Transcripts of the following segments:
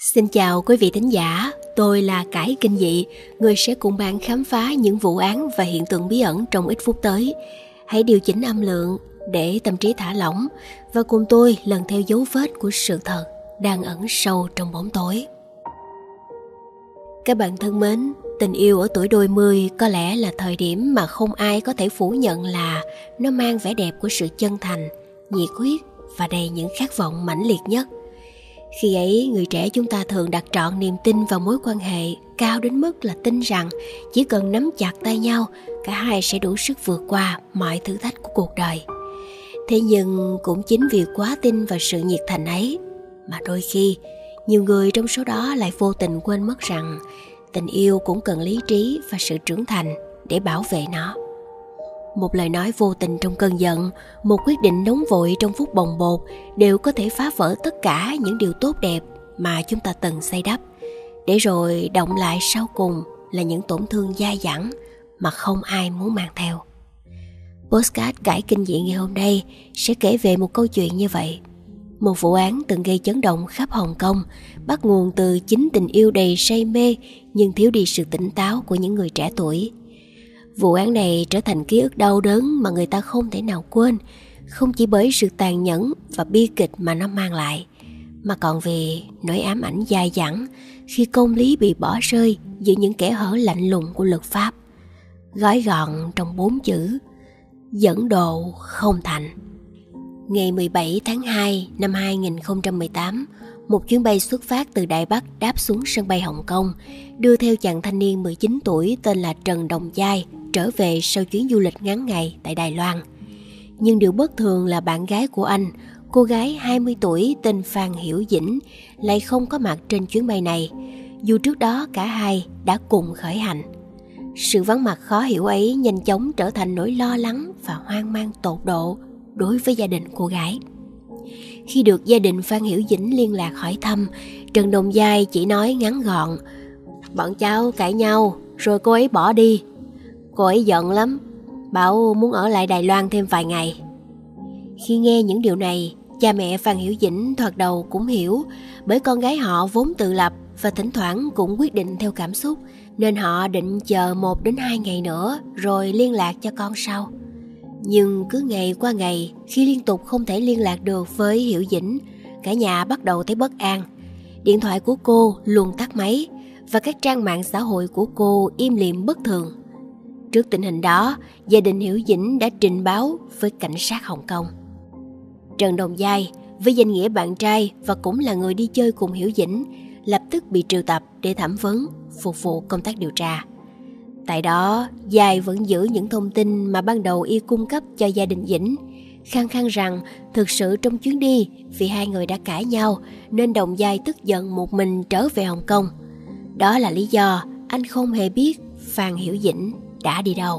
Xin chào quý vị thính giả, tôi là Cải Kinh Dị, người sẽ cùng bạn khám phá những vụ án và hiện tượng bí ẩn trong ít phút tới. Hãy điều chỉnh âm lượng để tâm trí thả lỏng và cùng tôi lần theo dấu vết của sự thật đang ẩn sâu trong bóng tối. Các bạn thân mến, tình yêu ở tuổi đôi mươi có lẽ là thời điểm mà không ai có thể phủ nhận là nó mang vẻ đẹp của sự chân thành, nhiệt huyết và đầy những khát vọng mãnh liệt nhất. Khi ấy, người trẻ chúng ta thường đặt trọn niềm tin vào mối quan hệ cao đến mức là tin rằng chỉ cần nắm chặt tay nhau, cả hai sẽ đủ sức vượt qua mọi thử thách của cuộc đời. Thế nhưng cũng chính vì quá tin vào sự nhiệt thành ấy mà đôi khi nhiều người trong số đó lại vô tình quên mất rằng tình yêu cũng cần lý trí và sự trưởng thành để bảo vệ nó. Một lời nói vô tình trong cơn giận, một quyết định nóng vội trong phút bồng bột đều có thể phá vỡ tất cả những điều tốt đẹp mà chúng ta từng xây đắp, để rồi đọng lại sau cùng là những tổn thương dai dẳng mà không ai muốn mang theo. Podcast Cải Kinh Dị ngày hôm nay sẽ kể về một câu chuyện như vậy. Một vụ án từng gây chấn động khắp Hồng Kông, bắt nguồn từ chính tình yêu đầy say mê nhưng thiếu đi sự tỉnh táo của những người trẻ tuổi. Vụ án này trở thành ký ức đau đớn mà người ta không thể nào quên, không chỉ bởi sự tàn nhẫn và bi kịch mà nó mang lại, mà còn vì nỗi ám ảnh dai dẳng khi công lý bị bỏ rơi giữa những kẻ hở lạnh lùng của luật pháp, gói gọn trong 4 chữ: dẫn độ không thành. Ngày 17 tháng 2 năm 2018, một chuyến bay xuất phát từ Đài Bắc đáp xuống sân bay Hồng Kông, đưa theo chàng thanh niên 19 tuổi tên là Trần Đồng Giai trở về sau chuyến du lịch ngắn ngày tại Đài Loan. Nhưng điều bất thường là bạn gái của anh, cô gái 20 tuổi tên Phan Hiểu Dĩnh, lại không có mặt trên chuyến bay này, dù trước đó cả hai đã cùng khởi hành. Sự vắng mặt khó hiểu ấy nhanh chóng trở thành nỗi lo lắng và hoang mang tột độ đối với gia đình cô gái. Khi được gia đình Phan Hiểu Dĩnh liên lạc hỏi thăm, Trần Đồng Giai chỉ nói ngắn gọn: bọn cháu cãi nhau rồi cô ấy bỏ đi. Cô ấy giận lắm, bảo muốn ở lại Đài Loan thêm vài ngày. Khi nghe những điều này, cha mẹ Phan Hiểu Dĩnh thoạt đầu cũng hiểu, bởi con gái họ vốn tự lập và thỉnh thoảng cũng quyết định theo cảm xúc, nên họ định chờ 1 đến 2 ngày nữa rồi liên lạc cho con sau. Nhưng cứ ngày qua ngày, khi liên tục không thể liên lạc được với Hiểu Dĩnh, cả nhà bắt đầu thấy bất an. Điện thoại của cô luôn tắt máy và các trang mạng xã hội của cô im lìm bất thường. Trước tình hình đó, gia đình Hiểu Dĩnh đã trình báo với cảnh sát Hồng Kông. Trần Đồng Giai, với danh nghĩa bạn trai và cũng là người đi chơi cùng Hiểu Dĩnh, lập tức bị triệu tập để thẩm vấn, phục vụ công tác điều tra. Tại đó, Giai vẫn giữ những thông tin mà ban đầu y cung cấp cho gia đình Dĩnh, khăng khăng rằng thực sự trong chuyến đi, vì hai người đã cãi nhau nên Đồng Giai tức giận một mình trở về Hồng Kông. Đó là lý do anh không hề biết Phan Hiểu Dĩnh đã đi đâu.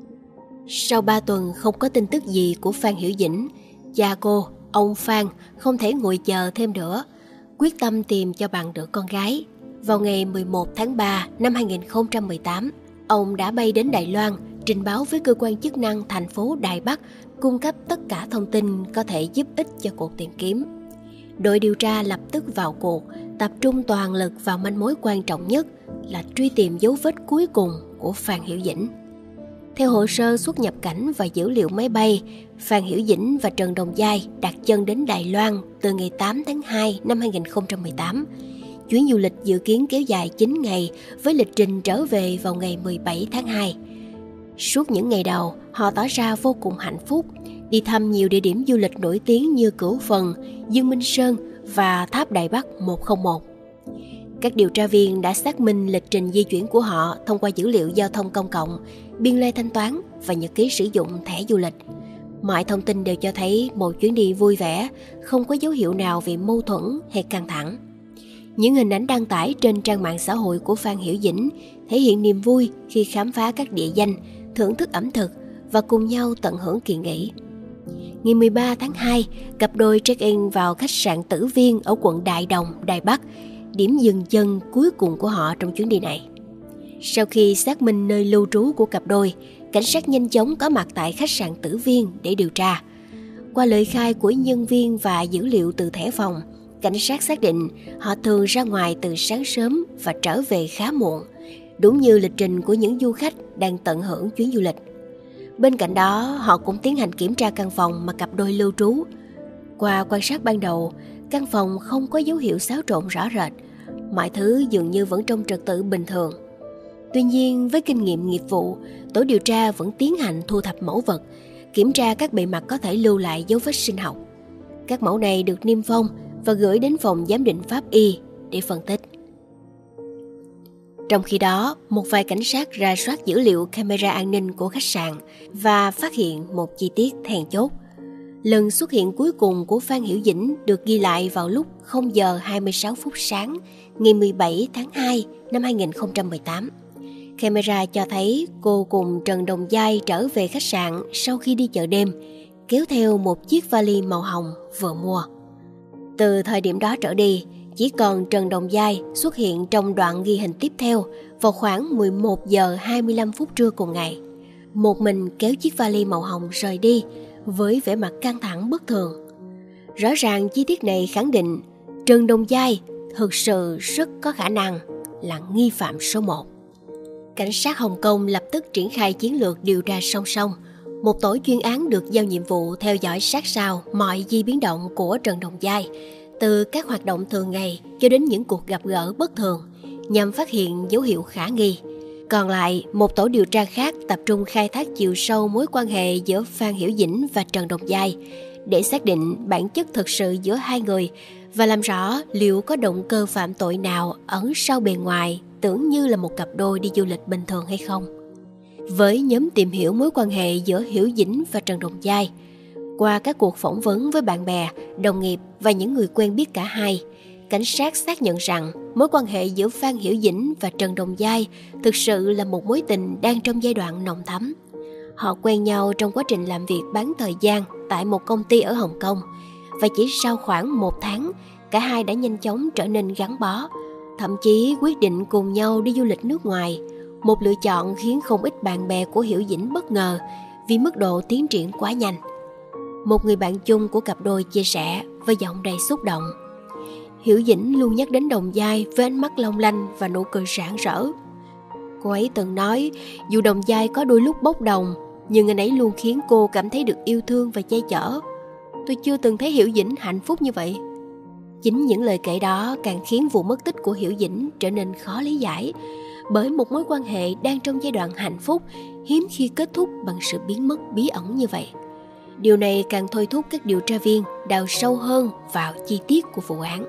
Sau 3 tuần không có tin tức gì của Phan Hiểu Dĩnh, cha cô, ông Phan không thể ngồi chờ thêm nữa, quyết tâm tìm cho bằng được con gái. Vào ngày 11 tháng 3 năm 2018, ông đã bay đến Đài Loan trình báo với cơ quan chức năng thành phố Đài Bắc, cung cấp tất cả thông tin có thể giúp ích cho cuộc tìm kiếm. Đội điều tra lập tức vào cuộc, tập trung toàn lực vào manh mối quan trọng nhất là truy tìm dấu vết cuối cùng của Phan Hiểu Dĩnh. Theo hồ sơ xuất nhập cảnh và dữ liệu máy bay, Phan Hiểu Dĩnh và Trần Đồng Giai đặt chân đến Đài Loan từ ngày 8 tháng 2 năm 2018. Chuyến du lịch dự kiến kéo dài 9 ngày với lịch trình trở về vào ngày 17 tháng 2. Suốt những ngày đầu, họ tỏ ra vô cùng hạnh phúc, đi thăm nhiều địa điểm du lịch nổi tiếng như Cửu Phần, Dương Minh Sơn và Tháp Đài Bắc 101. Các điều tra viên đã xác minh lịch trình di chuyển của họ thông qua dữ liệu giao thông công cộng, biên lai thanh toán và nhật ký sử dụng thẻ du lịch. Mọi thông tin đều cho thấy một chuyến đi vui vẻ, không có dấu hiệu nào về mâu thuẫn hay căng thẳng. Những hình ảnh đăng tải trên trang mạng xã hội của Phan Hiểu Dĩnh thể hiện niềm vui khi khám phá các địa danh, thưởng thức ẩm thực và cùng nhau tận hưởng kỳ nghỉ. Ngày 13 tháng 2, cặp đôi check-in vào khách sạn Tử Viên ở quận Đại Đồng, Đài Bắc, điểm dừng chân cuối cùng của họ trong chuyến đi này. Sau khi xác minh nơi lưu trú của cặp đôi, cảnh sát nhanh chóng có mặt tại khách sạn Tử Viên để điều tra. Qua lời khai của nhân viên và dữ liệu từ thẻ phòng, Cảnh sát xác định họ thường ra ngoài từ sáng sớm và trở về khá muộn, đúng như lịch trình của những du khách đang tận hưởng chuyến du lịch. Bên cạnh đó, họ cũng tiến hành kiểm tra căn phòng mà cặp đôi lưu trú. Qua quan sát ban đầu, căn phòng không có dấu hiệu xáo trộn rõ rệt, mọi thứ dường như vẫn trong trật tự bình thường. Tuy nhiên, với kinh nghiệm nghiệp vụ, tổ điều tra vẫn tiến hành thu thập mẫu vật, kiểm tra các bề mặt có thể lưu lại dấu vết sinh học. Các mẫu này được niêm phong và gửi đến phòng giám định pháp y để phân tích. Trong khi đó, một vài cảnh sát rà soát dữ liệu camera an ninh của khách sạn và phát hiện một chi tiết then chốt. Lần xuất hiện cuối cùng của Phan Hiểu Dĩnh được ghi lại vào lúc 0 giờ 26 phút sáng ngày 17 tháng 2 năm 2018. Camera cho thấy cô cùng Trần Đồng Giai trở về khách sạn sau khi đi chợ đêm, kéo theo một chiếc vali màu hồng vừa mua. Từ thời điểm đó trở đi, chỉ còn Trần Đồng Giai xuất hiện trong đoạn ghi hình tiếp theo vào khoảng 11 giờ 25 phút trưa cùng ngày. Một mình kéo chiếc vali màu hồng rời đi với vẻ mặt căng thẳng bất thường. Rõ ràng chi tiết này khẳng định Trần Đồng Giai thực sự rất có khả năng là nghi phạm số 1. Cảnh sát Hồng Kông lập tức triển khai chiến lược điều tra song song. Một tổ chuyên án được giao nhiệm vụ theo dõi sát sao mọi di biến động của Trần Đồng Giai, từ các hoạt động thường ngày cho đến những cuộc gặp gỡ bất thường, nhằm phát hiện dấu hiệu khả nghi. Còn lại, một tổ điều tra khác tập trung khai thác chiều sâu mối quan hệ giữa Phan Hiểu Dĩnh và Trần Đồng Giai để xác định bản chất thực sự giữa hai người và làm rõ liệu có động cơ phạm tội nào ẩn sau bề ngoài tưởng như là một cặp đôi đi du lịch bình thường hay không. Với nhóm tìm hiểu mối quan hệ giữa Hiểu Dĩnh và Trần Đồng Giai, qua các cuộc phỏng vấn với bạn bè, đồng nghiệp và những người quen biết cả hai, cảnh sát xác nhận rằng mối quan hệ giữa Phan Hiểu Dĩnh và Trần Đồng Giai thực sự là một mối tình đang trong giai đoạn nồng thắm. Họ quen nhau trong quá trình làm việc bán thời gian tại một công ty ở Hồng Kông, và chỉ sau khoảng 1 tháng, cả hai đã nhanh chóng trở nên gắn bó, thậm chí quyết định cùng nhau đi du lịch nước ngoài, một lựa chọn khiến không ít bạn bè của Hiểu Dĩnh bất ngờ vì mức độ tiến triển quá nhanh. Một người bạn chung của cặp đôi chia sẻ với giọng đầy xúc động: Hiểu Dĩnh luôn nhắc đến Đồng Giai với ánh mắt long lanh và nụ cười rạng rỡ. Cô ấy từng nói dù Đồng Giai có đôi lúc bốc đồng, nhưng anh ấy luôn khiến cô cảm thấy được yêu thương và che chở. Tôi chưa từng thấy Hiểu Dĩnh hạnh phúc như vậy. Chính những lời kể đó càng khiến vụ mất tích của Hiểu Dĩnh trở nên khó lý giải, bởi một mối quan hệ đang trong giai đoạn hạnh phúc hiếm khi kết thúc bằng sự biến mất bí ẩn như vậy. Điều này càng thôi thúc các điều tra viên đào sâu hơn vào chi tiết của vụ án.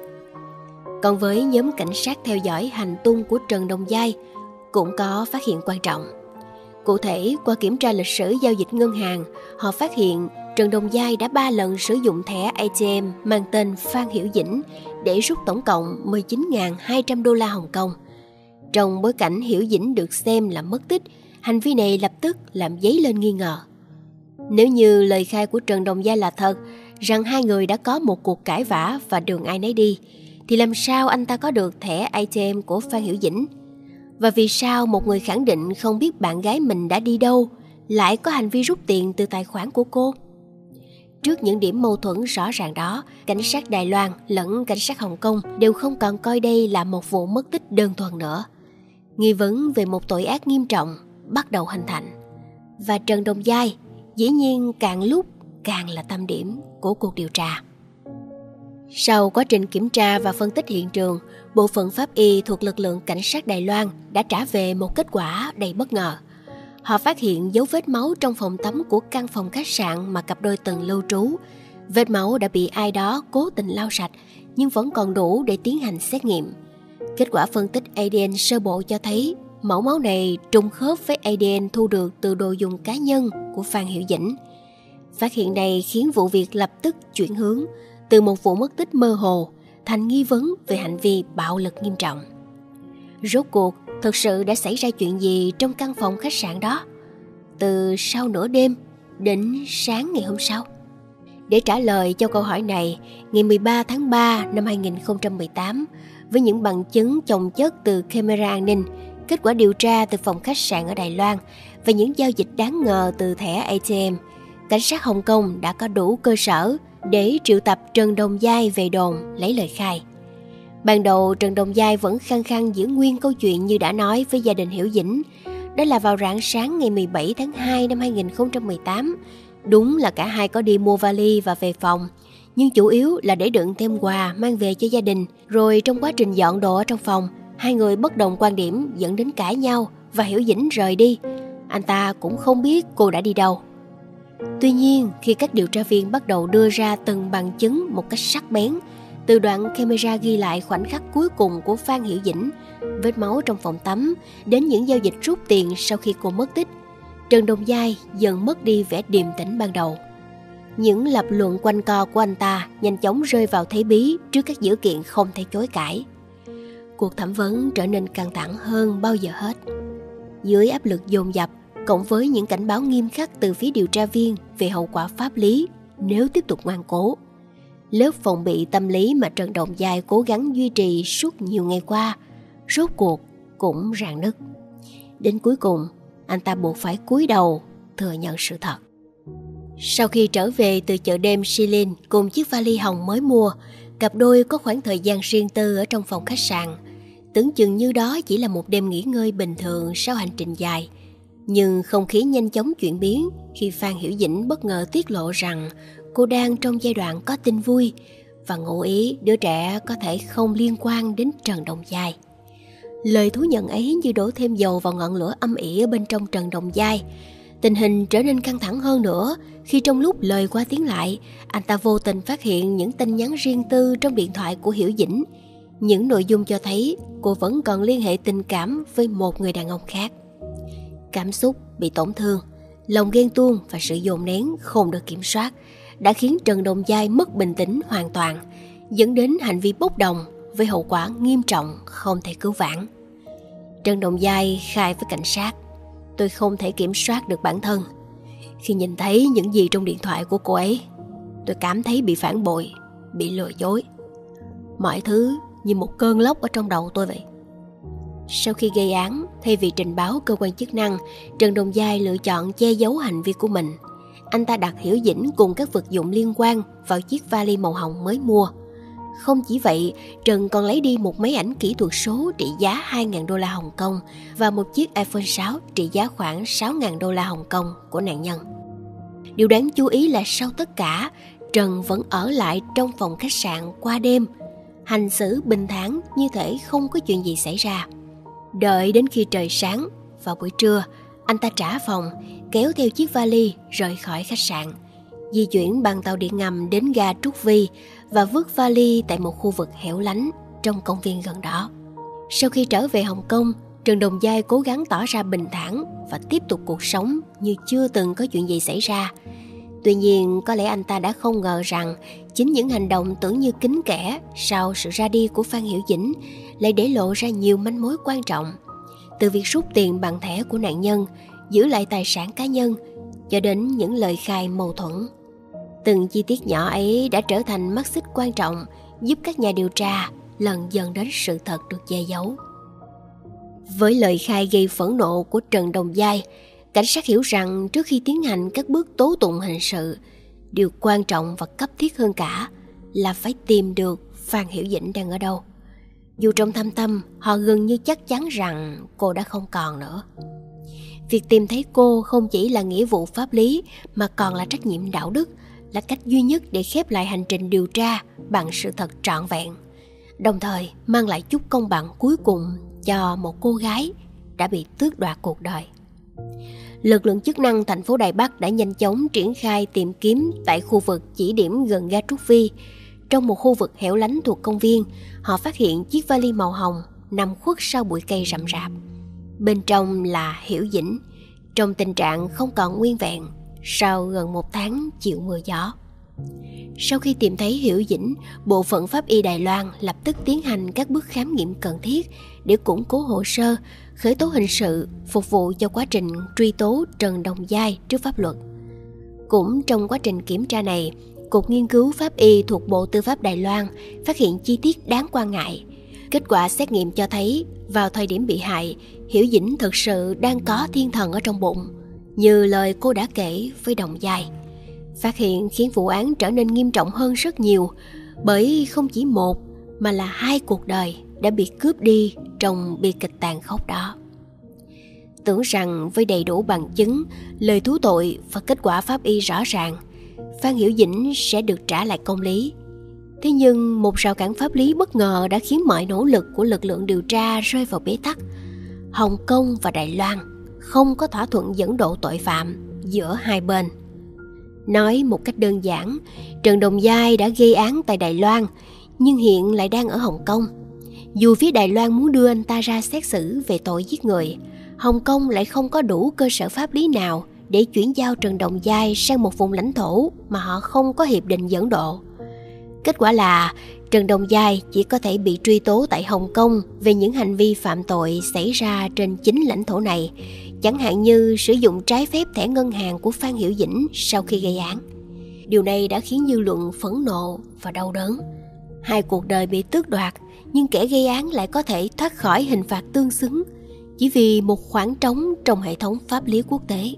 Còn với nhóm cảnh sát theo dõi hành tung của Trần Đồng Giai cũng có phát hiện quan trọng. Cụ thể, qua kiểm tra lịch sử giao dịch ngân hàng, họ phát hiện Trần Đồng Giai đã 3 lần sử dụng thẻ ATM mang tên Phan Hiểu Dĩnh để rút tổng cộng 19.200 đô la Hồng Kông. Trong bối cảnh Hiểu Dĩnh được xem là mất tích, hành vi này lập tức làm dấy lên nghi ngờ. Nếu như lời khai của Trần Đồng Giai là thật, rằng hai người đã có một cuộc cãi vã và đường ai nấy đi, thì làm sao anh ta có được thẻ ATM của Phan Hiểu Dĩnh? Và vì sao một người khẳng định không biết bạn gái mình đã đi đâu lại có hành vi rút tiền từ tài khoản của cô? Trước những điểm mâu thuẫn rõ ràng đó, cảnh sát Đài Loan lẫn cảnh sát Hồng Kông đều không còn coi đây là một vụ mất tích đơn thuần nữa. Nghi vấn về một tội ác nghiêm trọng bắt đầu hình thành. Và Trần Đồng Giai dĩ nhiên càng lúc càng là tâm điểm của cuộc điều tra. Sau quá trình kiểm tra và phân tích hiện trường, bộ phận pháp y thuộc lực lượng cảnh sát Đài Loan đã trả về một kết quả đầy bất ngờ. Họ phát hiện dấu vết máu trong phòng tắm của căn phòng khách sạn mà cặp đôi từng lưu trú. Vết máu đã bị ai đó cố tình lau sạch, nhưng vẫn còn đủ để tiến hành xét nghiệm. Kết quả phân tích ADN sơ bộ cho thấy mẫu máu này trùng khớp với ADN thu được từ đồ dùng cá nhân của Phan Hiểu Dĩnh. Phát hiện này khiến vụ việc lập tức chuyển hướng từ một vụ mất tích mơ hồ thành nghi vấn về hành vi bạo lực nghiêm trọng. Rốt cuộc, thực sự đã xảy ra chuyện gì trong căn phòng khách sạn đó, từ sau nửa đêm đến sáng ngày hôm sau? Để trả lời cho câu hỏi này, ngày 13 tháng 3 năm 2018, với những bằng chứng chồng chất từ camera an ninh, kết quả điều tra từ phòng khách sạn ở Đài Loan và những giao dịch đáng ngờ từ thẻ ATM, cảnh sát Hồng Kông đã có đủ cơ sở để triệu tập Trần Đồng Giai về đồn lấy lời khai. Ban đầu Trần Đồng Giai vẫn khăng khăng giữ nguyên câu chuyện như đã nói với gia đình Hiểu Dĩnh. Đó là vào rạng sáng ngày 17 tháng 2 năm 2018. Đúng là cả hai có đi mua vali và về phòng, nhưng chủ yếu là để đựng thêm quà mang về cho gia đình. Rồi trong quá trình dọn đồ ở trong phòng, hai người bất đồng quan điểm dẫn đến cãi nhau và Hiểu Dĩnh rời đi. Anh ta cũng không biết cô đã đi đâu. Tuy nhiên, khi các điều tra viên bắt đầu đưa ra từng bằng chứng một cách sắc bén, từ đoạn camera ghi lại khoảnh khắc cuối cùng của Phan Hiểu Dĩnh, vết máu trong phòng tắm, đến những giao dịch rút tiền sau khi cô mất tích, Trần Đồng Giai dần mất đi vẻ điềm tĩnh ban đầu. Những lập luận quanh co của anh ta nhanh chóng rơi vào thế bí trước các dữ kiện không thể chối cãi. Cuộc thẩm vấn trở nên căng thẳng hơn bao giờ hết. Dưới áp lực dồn dập, cộng với những cảnh báo nghiêm khắc từ phía điều tra viên về hậu quả pháp lý nếu tiếp tục ngoan cố, lớp phòng bị tâm lý mà Trần Đồng Giai cố gắng duy trì suốt nhiều ngày qua rốt cuộc cũng rạn nứt. Đến cuối cùng, anh ta buộc phải cúi đầu thừa nhận sự thật. Sau khi trở về từ chợ đêm Shilin cùng chiếc vali hồng mới mua, cặp đôi có khoảng thời gian riêng tư ở trong phòng khách sạn. Tưởng chừng như đó chỉ là một đêm nghỉ ngơi bình thường sau hành trình dài. Nhưng không khí nhanh chóng chuyển biến khi Phan Hiểu Dĩnh bất ngờ tiết lộ rằng cô đang trong giai đoạn có tin vui và ngụ ý đứa trẻ có thể không liên quan đến Trần Đồng Giai. Lời thú nhận ấy như đổ thêm dầu vào ngọn lửa âm ỉ ở bên trong Trần Đồng Giai. Tình hình trở nên căng thẳng hơn nữa khi trong lúc lời qua tiếng lại, anh ta vô tình phát hiện những tin nhắn riêng tư trong điện thoại của Hiểu Dĩnh. Những nội dung cho thấy cô vẫn còn liên hệ tình cảm với một người đàn ông khác. Cảm xúc bị tổn thương, lòng ghen tuông và sự dồn nén không được kiểm soát đã khiến Trần Đồng Giai mất bình tĩnh hoàn toàn, dẫn đến hành vi bốc đồng với hậu quả nghiêm trọng không thể cứu vãn. Trần Đồng Giai khai với cảnh sát: "Tôi không thể kiểm soát được bản thân. Khi nhìn thấy những gì trong điện thoại của cô ấy, tôi cảm thấy bị phản bội, bị lừa dối. Mọi thứ như một cơn lốc ở trong đầu tôi vậy." Sau khi gây án, thay vì trình báo cơ quan chức năng, Trần Đồng Giai lựa chọn che giấu hành vi của mình. Anh ta đặt Hiểu Dĩnh cùng các vật dụng liên quan vào chiếc vali màu hồng mới mua. Không chỉ vậy, Trần còn lấy đi một máy ảnh kỹ thuật số trị giá 2.000 đô la Hồng Kông và một chiếc iPhone 6 trị giá khoảng 6.000 đô la Hồng Kông của nạn nhân. Điều đáng chú ý là sau tất cả, Trần vẫn ở lại trong phòng khách sạn qua đêm, hành xử bình thản như thể không có chuyện gì xảy ra. Đợi đến khi trời sáng, vào buổi trưa, anh ta trả phòng, kéo theo chiếc vali rời khỏi khách sạn, di chuyển bằng tàu điện ngầm đến ga Trúc Vi và vứt vali tại một khu vực hẻo lánh trong công viên gần đó. Sau khi trở về Hồng Kông, Trần Đồng Giai cố gắng tỏ ra bình thản và tiếp tục cuộc sống như chưa từng có chuyện gì xảy ra. Tuy nhiên, có lẽ anh ta đã không ngờ rằng chính những hành động tưởng như kín kẽ sau sự ra đi của Phan Hiểu Dĩnh lại để lộ ra nhiều manh mối quan trọng. Từ việc rút tiền bằng thẻ của nạn nhân, giữ lại tài sản cá nhân, cho đến những lời khai mâu thuẫn. Từng chi tiết nhỏ ấy đã trở thành mắt xích quan trọng giúp các nhà điều tra lần dần đến sự thật được che giấu. Với lời khai gây phẫn nộ của Trần Đồng Giai, cảnh sát hiểu rằng trước khi tiến hành các bước tố tụng hình sự, điều quan trọng và cấp thiết hơn cả là phải tìm được Phan Hiểu Dĩnh đang ở đâu. Dù trong thâm tâm họ gần như chắc chắn rằng cô đã không còn nữa. Việc tìm thấy cô không chỉ là nghĩa vụ pháp lý mà còn là trách nhiệm đạo đức, là cách duy nhất để khép lại hành trình điều tra bằng sự thật trọn vẹn, đồng thời mang lại chút công bằng cuối cùng cho một cô gái đã bị tước đoạt cuộc đời. Lực lượng chức năng thành phố Đài Bắc đã nhanh chóng triển khai tìm kiếm tại khu vực chỉ điểm gần ga Trúc Vi. Trong một khu vực hẻo lánh thuộc công viên, họ phát hiện chiếc vali màu hồng nằm khuất sau bụi cây rậm rạp. Bên trong là Hiểu Dĩnh, trong tình trạng không còn nguyên vẹn sau gần 1 tháng chịu mưa gió. Sau khi tìm thấy Hiểu Dĩnh, bộ phận pháp y Đài Loan lập tức tiến hành các bước khám nghiệm cần thiết để củng cố hồ sơ, khởi tố hình sự, phục vụ cho quá trình truy tố Trần Đồng Giai trước pháp luật. Cũng trong quá trình kiểm tra này, Cục Nghiên cứu Pháp y thuộc Bộ Tư pháp Đài Loan phát hiện chi tiết đáng quan ngại. Kết quả xét nghiệm cho thấy, vào thời điểm bị hại, Hiểu Dĩnh thực sự đang có thiên thần ở trong bụng, như lời cô đã kể với Đồng Giai. Phát hiện khiến vụ án trở nên nghiêm trọng hơn rất nhiều, bởi không chỉ một mà là 2 cuộc đời đã bị cướp đi trong bi kịch tàn khốc đó. Tưởng rằng với đầy đủ bằng chứng, lời thú tội và kết quả pháp y rõ ràng, Phan Hiểu Dĩnh sẽ được trả lại công lý. Thế nhưng một rào cản pháp lý bất ngờ đã khiến mọi nỗ lực của lực lượng điều tra rơi vào bế tắc. Hồng Kông và Đài Loan không có thỏa thuận dẫn độ tội phạm giữa hai bên. Nói một cách đơn giản, Trần Đồng Giai đã gây án tại Đài Loan nhưng hiện lại đang ở Hồng Kông. Dù phía Đài Loan muốn đưa anh ta ra xét xử về tội giết người, Hồng Kông lại không có đủ cơ sở pháp lý nào để chuyển giao Trần Đồng Giai sang một vùng lãnh thổ mà họ không có hiệp định dẫn độ. Kết quả là Trần Đồng Giai chỉ có thể bị truy tố tại Hồng Kông về những hành vi phạm tội xảy ra trên chính lãnh thổ này, chẳng hạn như sử dụng trái phép thẻ ngân hàng của Phan Hiểu Dĩnh sau khi gây án. Điều này đã khiến dư luận phẫn nộ và đau đớn. 2 cuộc đời bị tước đoạt, nhưng kẻ gây án lại có thể thoát khỏi hình phạt tương xứng chỉ vì một khoảng trống trong hệ thống pháp lý quốc tế.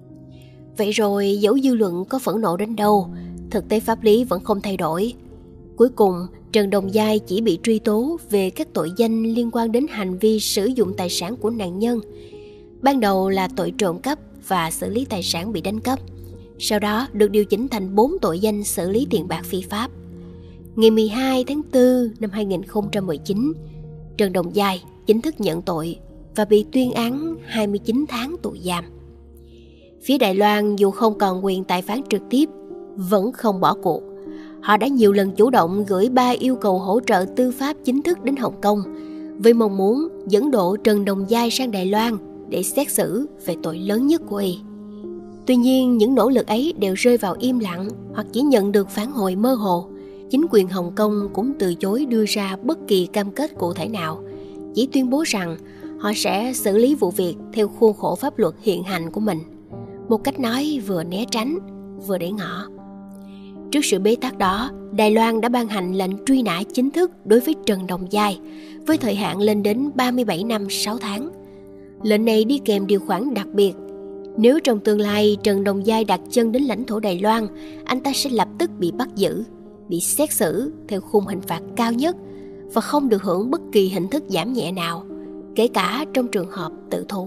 Vậy rồi dẫu dư luận có phẫn nộ đến đâu, thực tế pháp lý vẫn không thay đổi. Cuối cùng, Trần Đồng Giai chỉ bị truy tố về các tội danh liên quan đến hành vi sử dụng tài sản của nạn nhân. Ban đầu là tội trộm cắp và xử lý tài sản bị đánh cắp, sau đó được điều chỉnh thành 4 tội danh xử lý tiền bạc phi pháp. Ngày 12 tháng 4 năm 2019, Trần Đồng Giai chính thức nhận tội và bị tuyên án 29 tháng tù giam. Phía Đài Loan dù không còn quyền tài phán trực tiếp, vẫn không bỏ cuộc. Họ đã nhiều lần chủ động gửi 3 yêu cầu hỗ trợ tư pháp chính thức đến Hồng Kông, với mong muốn dẫn độ Trần Đồng Giai sang Đài Loan để xét xử về tội lớn nhất của y. Tuy nhiên, những nỗ lực ấy đều rơi vào im lặng hoặc chỉ nhận được phản hồi mơ hồ. Chính quyền Hồng Kông cũng từ chối đưa ra bất kỳ cam kết cụ thể nào, chỉ tuyên bố rằng họ sẽ xử lý vụ việc theo khuôn khổ pháp luật hiện hành của mình. Một cách nói vừa né tránh, vừa để ngỏ. Trước sự bế tắc đó, Đài Loan đã ban hành lệnh truy nã chính thức đối với Trần Đồng Giai, với thời hạn lên đến 37 năm 6 tháng. Lệnh này đi kèm điều khoản đặc biệt. Nếu trong tương lai Trần Đồng Giai đặt chân đến lãnh thổ Đài Loan, anh ta sẽ lập tức bị bắt giữ, bị xét xử theo khung hình phạt cao nhất và không được hưởng bất kỳ hình thức giảm nhẹ nào, kể cả trong trường hợp tự thú.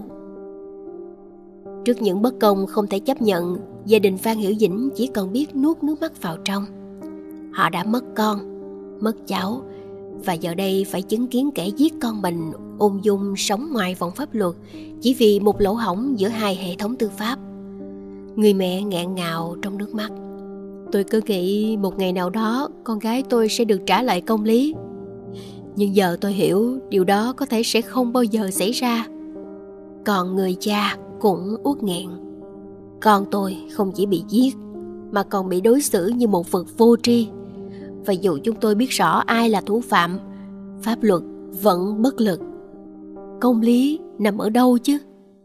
Trước những bất công không thể chấp nhận, gia đình Phan Hiểu Dĩnh chỉ còn biết nuốt nước mắt vào trong. Họ đã mất con, mất cháu, và giờ đây phải chứng kiến kẻ giết con mình ung dung sống ngoài vòng pháp luật chỉ vì một lỗ hổng giữa 2 hệ thống tư pháp. Người mẹ nghẹn ngào trong nước mắt. Tôi cứ nghĩ một ngày nào đó con gái tôi sẽ được trả lại công lý. Nhưng giờ tôi hiểu điều đó có thể sẽ không bao giờ xảy ra. Còn người cha cũng uất nghẹn. Con tôi không chỉ bị giết mà còn bị đối xử như một vật vô tri. Và dù chúng tôi biết rõ ai là thủ phạm, pháp luật vẫn bất lực. Công lý nằm ở đâu chứ?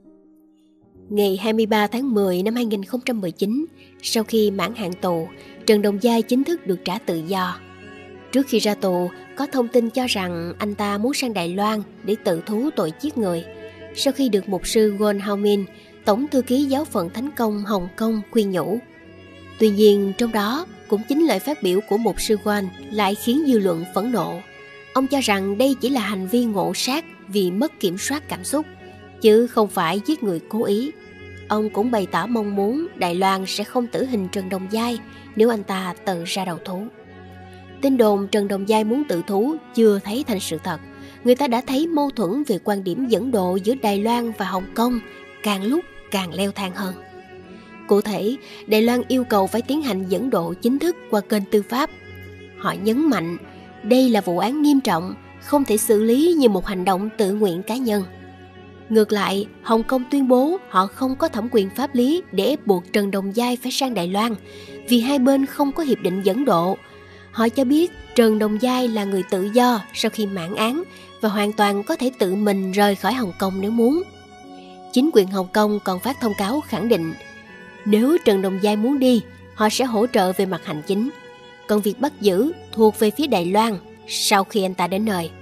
Ngày 23 tháng 10 năm 2019, sau khi mãn hạn tù, Trần Đồng Giai chính thức được trả tự do. Trước khi ra tù, có thông tin cho rằng anh ta muốn sang Đài Loan để tự thú tội giết người. Sau khi được mục sư Won Hao Min, tổng thư ký giáo phận Thánh Công Hồng Kông khuyên nhủ. Tuy nhiên, trong đó cũng chính lời phát biểu của mục sư Won lại khiến dư luận phẫn nộ. Ông cho rằng đây chỉ là hành vi ngộ sát vì mất kiểm soát cảm xúc, chứ không phải giết người cố ý. Ông cũng bày tỏ mong muốn Đài Loan sẽ không tử hình Trần Đồng Giai nếu anh ta tự ra đầu thú. Tin đồn Trần Đồng Giai muốn tự thú chưa thấy thành sự thật. Người ta đã thấy mâu thuẫn về quan điểm dẫn độ giữa Đài Loan và Hồng Kông càng lúc càng leo thang hơn. Cụ thể, Đài Loan yêu cầu phải tiến hành dẫn độ chính thức qua kênh tư pháp. Họ nhấn mạnh đây là vụ án nghiêm trọng, không thể xử lý như một hành động tự nguyện cá nhân. Ngược lại, Hồng Kông tuyên bố họ không có thẩm quyền pháp lý để ép buộc Trần Đồng Giai phải sang Đài Loan vì hai bên không có hiệp định dẫn độ. Họ cho biết Trần Đồng Giai là người tự do sau khi mãn án và hoàn toàn có thể tự mình rời khỏi Hồng Kông nếu muốn. Chính quyền Hồng Kông còn phát thông cáo khẳng định nếu Trần Đồng Giai muốn đi, họ sẽ hỗ trợ về mặt hành chính. Còn việc bắt giữ thuộc về phía Đài Loan sau khi anh ta đến nơi.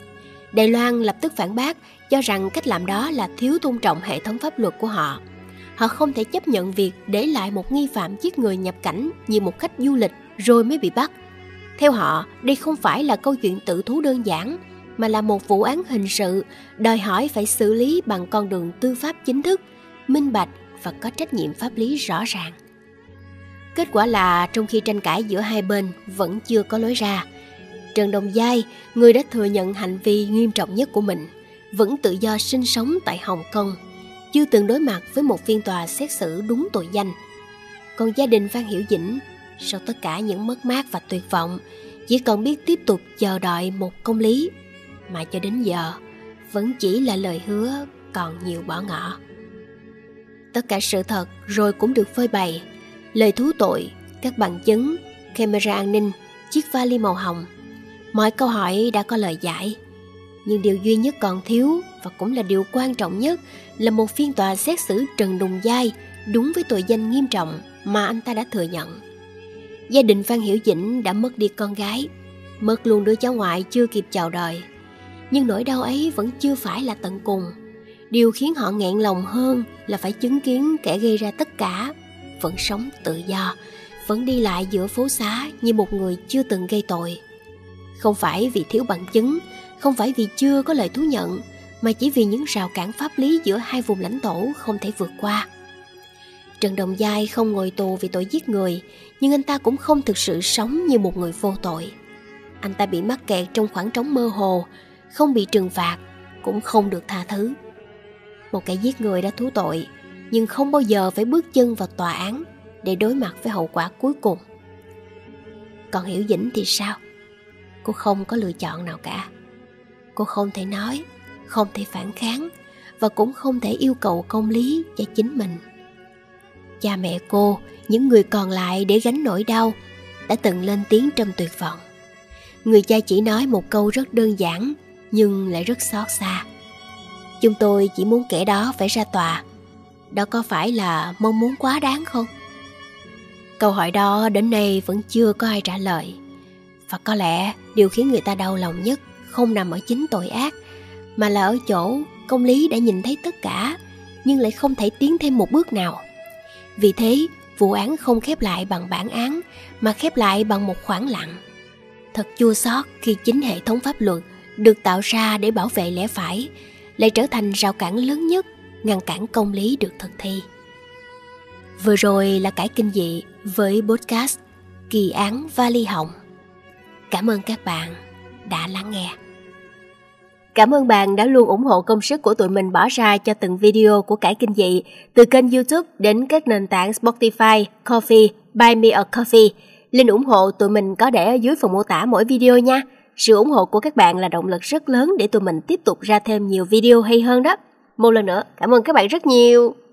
Đài Loan lập tức phản bác, cho rằng cách làm đó là thiếu tôn trọng hệ thống pháp luật của họ. Họ không thể chấp nhận việc để lại một nghi phạm giết người nhập cảnh như một khách du lịch rồi mới bị bắt. Theo họ, đây không phải là câu chuyện tự thú đơn giản, mà là một vụ án hình sự đòi hỏi phải xử lý bằng con đường tư pháp chính thức, minh bạch và có trách nhiệm pháp lý rõ ràng. Kết quả là trong khi tranh cãi giữa hai bên vẫn chưa có lối ra, Trần Đồng Giai, người đã thừa nhận hành vi nghiêm trọng nhất của mình, vẫn tự do sinh sống tại Hồng Kông, chưa từng đối mặt với một phiên tòa xét xử đúng tội danh. Còn gia đình Phan Hiểu Dĩnh, sau tất cả những mất mát và tuyệt vọng, chỉ còn biết tiếp tục chờ đợi một công lý, mà cho đến giờ vẫn chỉ là lời hứa còn nhiều bỏ ngỏ. Tất cả sự thật rồi cũng được phơi bày: lời thú tội, các bằng chứng, camera an ninh, chiếc vali màu hồng. Mọi câu hỏi đã có lời giải, nhưng điều duy nhất còn thiếu, và cũng là điều quan trọng nhất, là một phiên tòa xét xử Trần Đồng Giai đúng với tội danh nghiêm trọng mà anh ta đã thừa nhận. Gia đình Phan Hiểu Dĩnh đã mất đi con gái, mất luôn đứa cháu ngoại chưa kịp chào đời. Nhưng nỗi đau ấy vẫn chưa phải là tận cùng. Điều khiến họ nghẹn lòng hơn là phải chứng kiến kẻ gây ra tất cả vẫn sống tự do, vẫn đi lại giữa phố xá như một người chưa từng gây tội. Không phải vì thiếu bằng chứng, không phải vì chưa có lời thú nhận, mà chỉ vì những rào cản pháp lý giữa hai vùng lãnh thổ không thể vượt qua. Trần Đồng Giai không ngồi tù vì tội giết người, nhưng anh ta cũng không thực sự sống như một người vô tội. Anh ta bị mắc kẹt trong khoảng trống mơ hồ, không bị trừng phạt, cũng không được tha thứ. Một kẻ giết người đã thú tội, nhưng không bao giờ phải bước chân vào tòa án để đối mặt với hậu quả cuối cùng. Còn Hiểu Dĩnh thì sao? Cô không có lựa chọn nào cả. Cô không thể nói, không thể phản kháng, và cũng không thể yêu cầu công lý cho chính mình. Cha mẹ cô, những người còn lại để gánh nỗi đau, đã từng lên tiếng trong tuyệt vọng. Người cha chỉ nói một câu rất đơn giản, nhưng lại rất xót xa: chúng tôi chỉ muốn kẻ đó phải ra tòa. Đó có phải là mong muốn quá đáng không? Câu hỏi đó đến nay vẫn chưa có ai trả lời. Và có lẽ điều khiến người ta đau lòng nhất không nằm ở chính tội ác, mà là ở chỗ công lý đã nhìn thấy tất cả, nhưng lại không thể tiến thêm một bước nào. Vì thế, vụ án không khép lại bằng bản án, mà khép lại bằng một khoảng lặng. Thật chua xót khi chính hệ thống pháp luật được tạo ra để bảo vệ lẽ phải lại trở thành rào cản lớn nhất ngăn cản công lý được thực thi. Vừa rồi là Cải Kinh Dị với podcast Kỳ án Vali Hồng. Cảm ơn các bạn đã lắng nghe. Cảm ơn bạn đã luôn ủng hộ công sức của tụi mình bỏ ra cho từng video của Cải Kinh Dị, từ kênh YouTube đến các nền tảng Spotify, Ko-fi, Buy Me a Coffee. Link ủng hộ tụi mình có để ở dưới phần mô tả mỗi video nha. Sự ủng hộ của các bạn là động lực rất lớn để tụi mình tiếp tục ra thêm nhiều video hay hơn đó. Một lần nữa, cảm ơn các bạn rất nhiều.